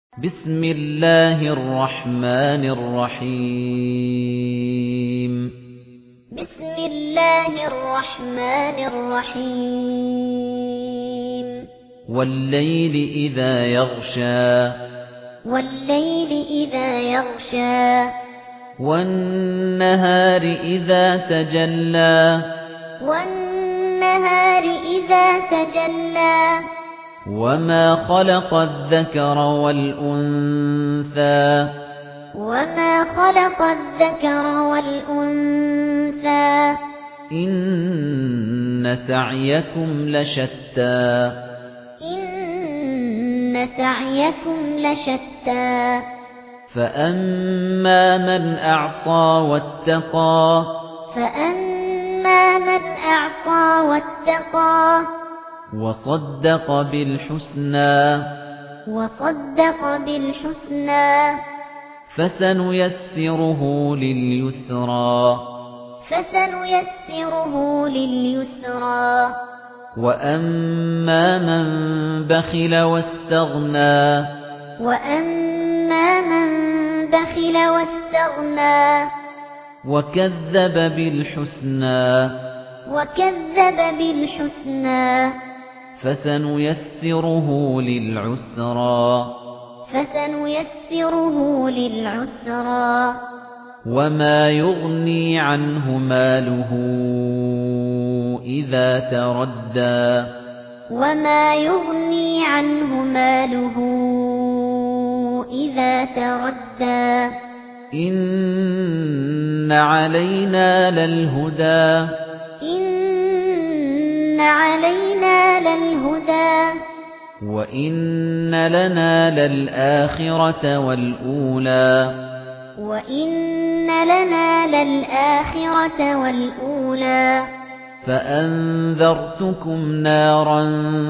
بسم الله الرحمن الرحيم بسم الله الرحمن الرحيم والليل إذا يغشى والليل إذا يغشى والنهار إذا تجلى والنهار إذا تجلى وما خلق الذكر والأنثى وما خلق الذكر والأنثى إن سعيكم لشتى إن سعيكم لشتى فأما من أعطى واتقى فأما من أعطى واتقى وصدق بالحسنى فسنيسره لليسرى وأما من بخل واستغنى وكذب بالحسنى فسنيسره للعسرى وما يغني عنه ماله إذا تردى إن علينا للهدى وإن لنا للآخرة والأولى فأنذرتكم نارا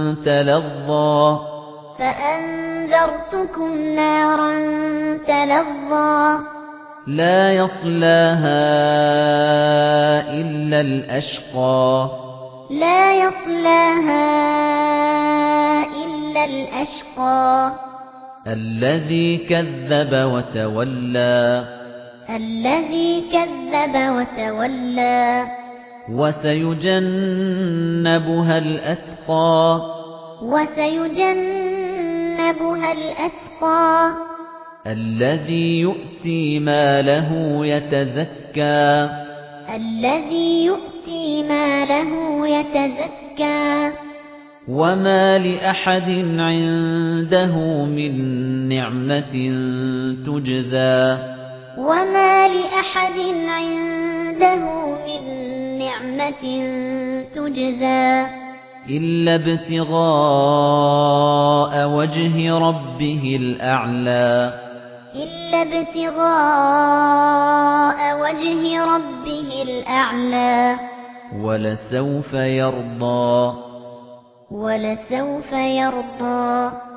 تلظى لا يصلاها إلا الأشقى الذي كذب وتولى وسيجنبها الأتقى الذي يؤتي ماله يتزكى وما لأحد عنده من نعمة تجزى إلا ابتغاء وجه ربه الأعلى ولسوف يرضى